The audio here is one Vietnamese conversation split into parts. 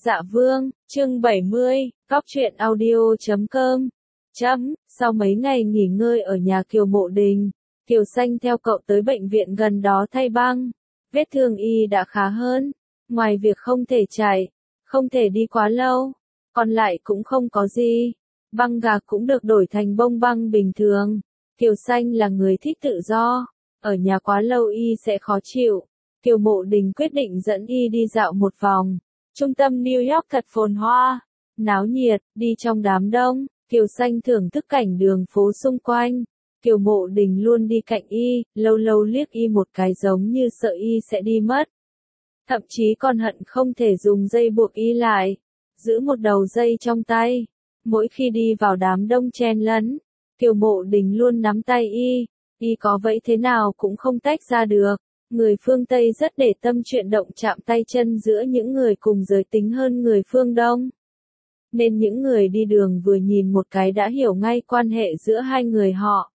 Dạ Vương, chương 70, Cóc truyện audio.com. Sau mấy ngày nghỉ ngơi ở nhà Kiều Mộ Đình, Kiều Xanh theo cậu tới bệnh viện gần đó thay băng. Vết thương y đã khá hơn, ngoài việc không thể chạy, không thể đi quá lâu, còn lại cũng không có gì. Băng gạc cũng được đổi thành bông băng bình thường. Kiều Xanh là người thích tự do, ở nhà quá lâu y sẽ khó chịu. Kiều Mộ Đình quyết định dẫn y đi dạo một vòng. Trung tâm New York thật phồn hoa, náo nhiệt, đi trong đám đông, Kiều Xanh thưởng thức cảnh đường phố xung quanh. Kiều Mộ Đình luôn đi cạnh y, lâu lâu liếc y một cái giống như sợ y sẽ đi mất. Thậm chí còn hận không thể dùng dây buộc y lại, giữ một đầu dây trong tay. Mỗi khi đi vào đám đông chen lấn, Kiều Mộ Đình luôn nắm tay y có vẫy thế nào cũng không tách ra được. Người phương Tây rất để tâm chuyện động chạm tay chân giữa những người cùng giới tính hơn người phương Đông. Nên những người đi đường vừa nhìn một cái đã hiểu ngay quan hệ giữa hai người họ.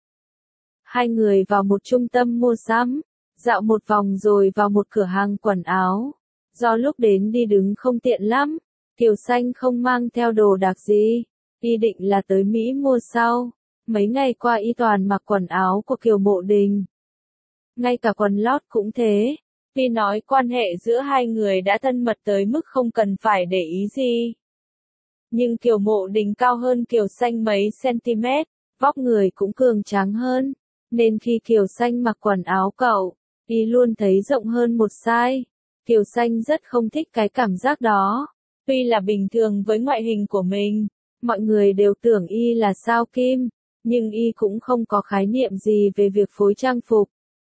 Hai người vào một trung tâm mua sắm, dạo một vòng rồi vào một cửa hàng quần áo. Do lúc đến đi đứng không tiện lắm, Kiều Xanh không mang theo đồ đạc gì, y định là tới Mỹ mua sau. Mấy ngày qua y toàn mặc quần áo của Kiều Mộ Đình. Ngay cả quần lót cũng thế. Tuy nói quan hệ giữa hai người đã thân mật tới mức không cần phải để ý gì. Nhưng Kiều Mộ Đình cao hơn Kiều Xanh mấy cm, vóc người cũng cường tráng hơn. Nên khi Kiều Xanh mặc quần áo cậu, y luôn thấy rộng hơn một size. Kiều Xanh rất không thích cái cảm giác đó. Tuy là bình thường với ngoại hình của mình, mọi người đều tưởng y là sao kim, nhưng y cũng không có khái niệm gì về việc phối trang phục.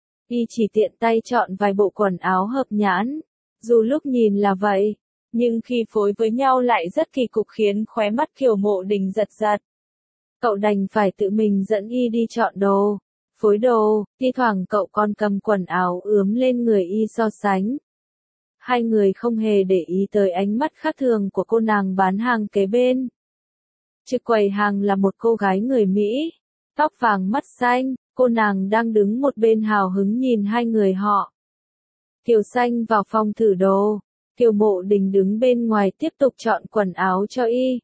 Y chỉ tiện tay chọn vài bộ quần áo hợp nhãn, dù lúc nhìn là vậy, nhưng khi phối với nhau lại rất kỳ cục khiến khóe mắt Kiều Mộ Đình giật giật. Cậu đành phải tự mình dẫn y đi chọn đồ, phối đồ, thi thoảng cậu còn cầm quần áo ướm lên người y so sánh. Hai người không hề để ý tới ánh mắt khác thường của cô nàng bán hàng kế bên. Trực quầy hàng là một cô gái người Mỹ, tóc vàng mắt xanh. Cô nàng đang đứng một bên hào hứng nhìn hai người họ. Kiều Xanh vào phòng thử đồ, Kiều Mộ Đình đứng bên ngoài tiếp tục chọn quần áo cho y.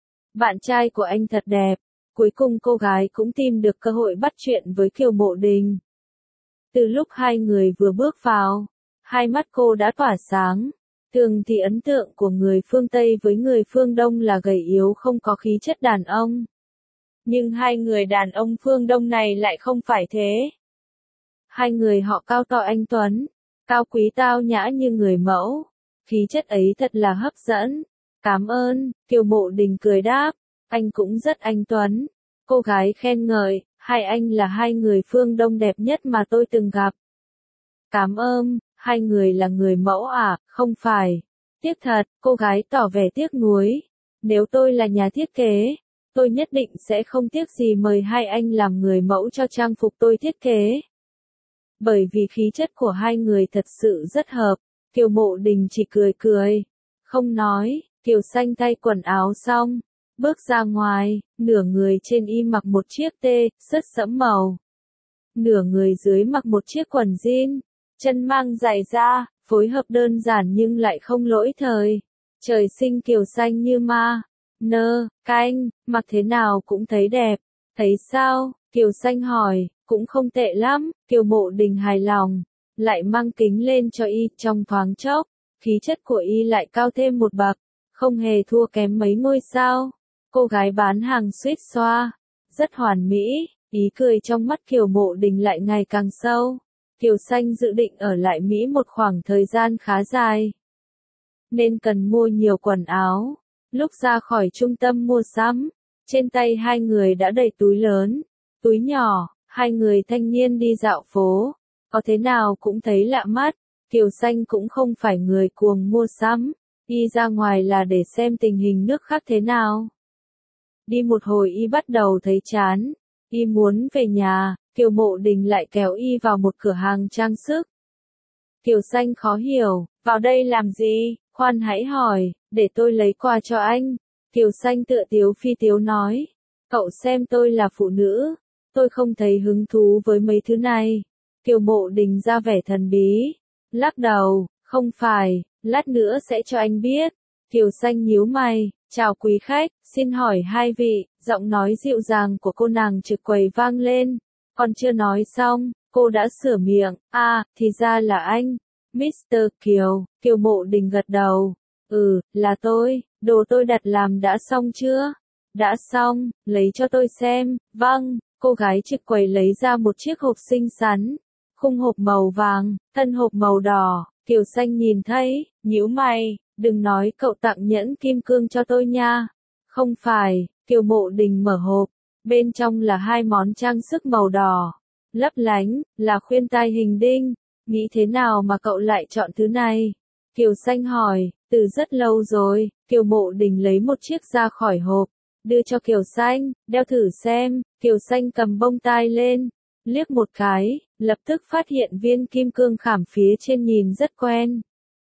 Bạn trai của anh thật đẹp, cuối cùng cô gái cũng tìm được cơ hội bắt chuyện với Kiều Mộ Đình. Từ lúc hai người vừa bước vào, hai mắt cô đã tỏa sáng. Thường thì ấn tượng của người phương Tây với người phương Đông là gầy yếu không có khí chất đàn ông. Nhưng hai người đàn ông phương Đông này lại không phải thế. Hai người họ cao to anh tuấn, cao quý tao nhã như người mẫu. Khí chất ấy thật là hấp dẫn. Cảm ơn, Kiều Mộ Đình cười đáp, anh cũng rất anh tuấn. Cô gái khen ngợi, hai anh là hai người phương Đông đẹp nhất mà tôi từng gặp. Cảm ơn, hai người là người mẫu à, không phải. Tiếc thật, cô gái tỏ vẻ tiếc nuối. Nếu tôi là nhà thiết kế, tôi nhất định sẽ không tiếc gì mời hai anh làm người mẫu cho trang phục tôi thiết kế. Bởi vì khí chất của hai người thật sự rất hợp, Kiều Mộ Đình chỉ cười cười, không nói. Kiều Xanh thay quần áo xong, bước ra ngoài, nửa người trên y mặc một chiếc t-shirt sẫm màu. Nửa người dưới mặc một chiếc quần jean, chân mang giày da, phối hợp đơn giản nhưng lại không lỗi thời. Trời sinh Kiều Xanh như ma. Canh, mặc thế nào cũng thấy đẹp. Thấy sao? Kiều Xanh hỏi, cũng không tệ lắm. Kiều Mộ Đình hài lòng, lại mang kính lên cho y. Trong thoáng chốc, khí chất của y lại cao thêm một bậc, không hề thua kém mấy ngôi sao. Cô gái bán hàng suýt xoa, rất hoàn mỹ. Ý cười trong mắt Kiều Mộ Đình lại ngày càng sâu. Kiều Xanh dự định ở lại Mỹ một khoảng thời gian khá dài, nên cần mua nhiều quần áo. Lúc ra khỏi trung tâm mua sắm, trên tay hai người đã đầy túi lớn, túi nhỏ. Hai người thanh niên đi dạo phố, có thế nào cũng thấy lạ mắt. Kiều Xanh cũng không phải người cuồng mua sắm, y ra ngoài là để xem tình hình nước khác thế nào. Đi một hồi y bắt đầu thấy chán, y muốn về nhà. Kiều Mộ Đình lại kéo y vào một cửa hàng trang sức. Kiều Xanh khó hiểu, vào đây làm gì? Khoan hãy hỏi, để tôi lấy quà cho anh. Kiều Xanh tựa tiếu phi tiếu nói, cậu xem tôi là phụ nữ, tôi không thấy hứng thú với mấy thứ này. Kiều Mộ Đình ra vẻ thần bí, lắc đầu, không phải, lát nữa sẽ cho anh biết. Kiều Xanh nhíu mày, chào quý khách, xin hỏi hai vị, giọng nói dịu dàng của cô nàng trực quầy vang lên. Còn chưa nói xong, cô đã sửa miệng, thì ra là anh, Mr. Kiều, Kiều Mộ Đình gật đầu. Là tôi, đồ tôi đặt làm đã xong chưa? Đã xong, lấy cho tôi xem, vâng, cô gái trực quầy lấy ra một chiếc hộp xinh xắn, khung hộp màu vàng, thân hộp màu đỏ, Kiều Xanh nhìn thấy, nhíu mày, đừng nói cậu tặng nhẫn kim cương cho tôi nha. Không phải, Kiều Mộ Đình mở hộp, bên trong là hai món trang sức màu đỏ, lấp lánh, là khuyên tai hình đinh, nghĩ thế nào mà cậu lại chọn thứ này? Kiều Xanh hỏi, từ rất lâu rồi, Kiều Mộ Đình lấy một chiếc ra khỏi hộp, đưa cho Kiều Xanh, đeo thử xem, Kiều Xanh cầm bông tai lên, liếc một cái, lập tức phát hiện viên kim cương khảm phía trên nhìn rất quen.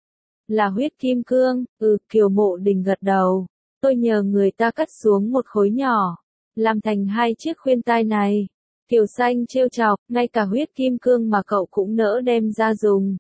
Là huyết kim cương, Kiều Mộ Đình gật đầu, tôi nhờ người ta cắt xuống một khối nhỏ, làm thành hai chiếc khuyên tai này. Kiều Xanh trêu chọc, ngay cả huyết kim cương mà cậu cũng nỡ đem ra dùng.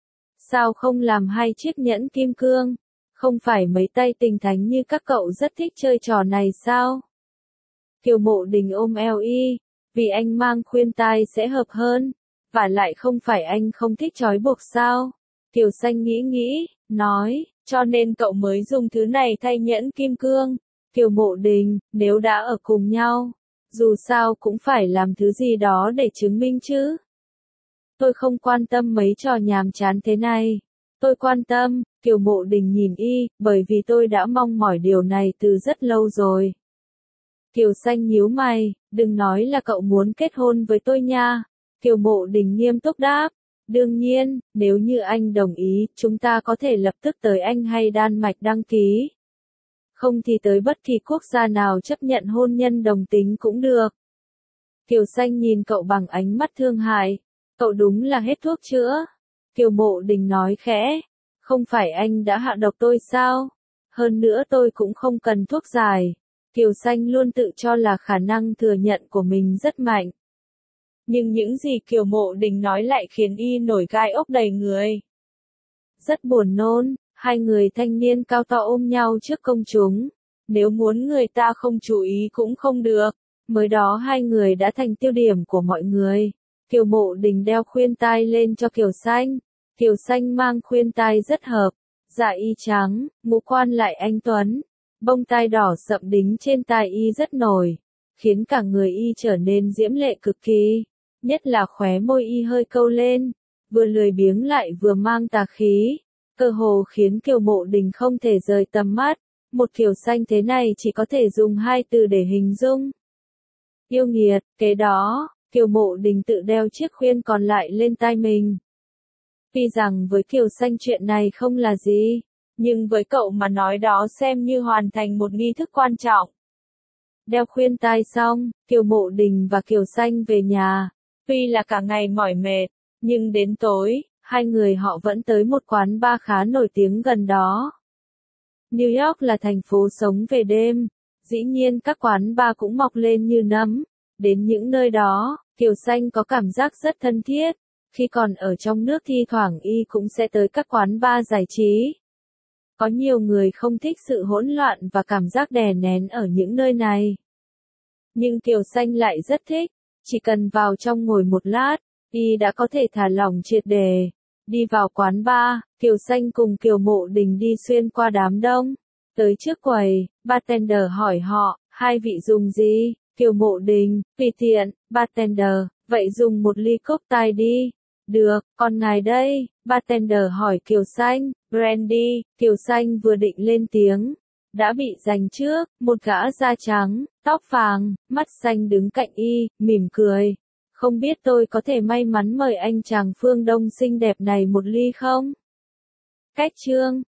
Sao không làm hai chiếc nhẫn kim cương? Không phải mấy tay tình thánh như các cậu rất thích chơi trò này sao? Kiều Mộ Đình ôm eo y, vì anh mang khuyên tai sẽ hợp hơn, và lại không phải anh không thích trói buộc sao? Kiều Xanh nghĩ, nói, cho nên cậu mới dùng thứ này thay nhẫn kim cương. Kiều Mộ Đình, nếu đã ở cùng nhau, dù sao cũng phải làm thứ gì đó để chứng minh chứ. Tôi không quan tâm mấy trò nhàm chán thế này. Tôi quan tâm, Kiều Mộ Đình nhìn y, bởi vì tôi đã mong mỏi điều này từ rất lâu rồi. Kiều Xanh nhíu mày, đừng nói là cậu muốn kết hôn với tôi nha. Kiều Mộ Đình nghiêm túc đáp, đương nhiên, nếu như anh đồng ý, chúng ta có thể lập tức tới Anh hay Đan Mạch đăng ký. Không thì tới bất kỳ quốc gia nào chấp nhận hôn nhân đồng tính cũng được. Kiều Xanh nhìn cậu bằng ánh mắt thương hại, cậu đúng là hết thuốc chữa. Kiều Mộ Đình nói khẽ, không phải anh đã hạ độc tôi sao? Hơn nữa tôi cũng không cần thuốc giải. Kiều Xanh luôn tự cho là khả năng thừa nhận của mình rất mạnh. Nhưng những gì Kiều Mộ Đình nói lại khiến y nổi gai ốc đầy người. Rất buồn nôn, hai người thanh niên cao to ôm nhau trước công chúng. Nếu muốn người ta không chú ý cũng không được. Mới đó hai người đã thành tiêu điểm của mọi người. Kiều Mộ Đình đeo khuyên tai lên cho Kiều Xanh. Kiều Xanh mang khuyên tai rất hợp. Dạ y trắng, ngũ quan lại anh tuấn. Bông tai đỏ sậm đính trên tai y rất nổi. Khiến cả người y trở nên diễm lệ cực kỳ. Nhất là khóe môi y hơi câu lên. Vừa lười biếng lại vừa mang tà khí. Cơ hồ khiến Kiều Mộ Đình không thể rời tầm mắt. Một Kiều Xanh thế này chỉ có thể dùng hai từ để hình dung. Yêu nghiệt, kế đó, Kiều Mộ Đình tự đeo chiếc khuyên còn lại lên tai mình. Tuy rằng với Kiều Xanh chuyện này không là gì, nhưng với cậu mà nói đó xem như hoàn thành một nghi thức quan trọng. Đeo khuyên tai xong, Kiều Mộ Đình và Kiều Xanh về nhà. Tuy là cả ngày mỏi mệt, nhưng đến tối, hai người họ vẫn tới một quán bar khá nổi tiếng gần đó. New York là thành phố sống về đêm, dĩ nhiên các quán bar cũng mọc lên như nấm. Đến những nơi đó, Kiều Xanh có cảm giác rất thân thiết. Khi còn ở trong nước thi thoảng y cũng sẽ tới các quán bar giải trí. Có nhiều người không thích sự hỗn loạn và cảm giác đè nén ở những nơi này. Nhưng Kiều Xanh lại rất thích, chỉ cần vào trong ngồi một lát, y đã có thể thả lỏng triệt để. Đi vào quán bar, Kiều Xanh cùng Kiều Mộ Đình đi xuyên qua đám đông. Tới trước quầy, bartender hỏi họ, hai vị dùng gì? Kiều Mộ Đình, tùy tiện, bartender, vậy dùng một ly cocktail đi. Được, còn ngài đây? Bartender hỏi Kiều Xanh, brandy. Kiều Xanh vừa định lên tiếng, đã bị giành trước, một gã da trắng, tóc vàng, mắt xanh đứng cạnh y, mỉm cười. Không biết tôi có thể may mắn mời anh chàng phương Đông xinh đẹp này một ly không? Cách chương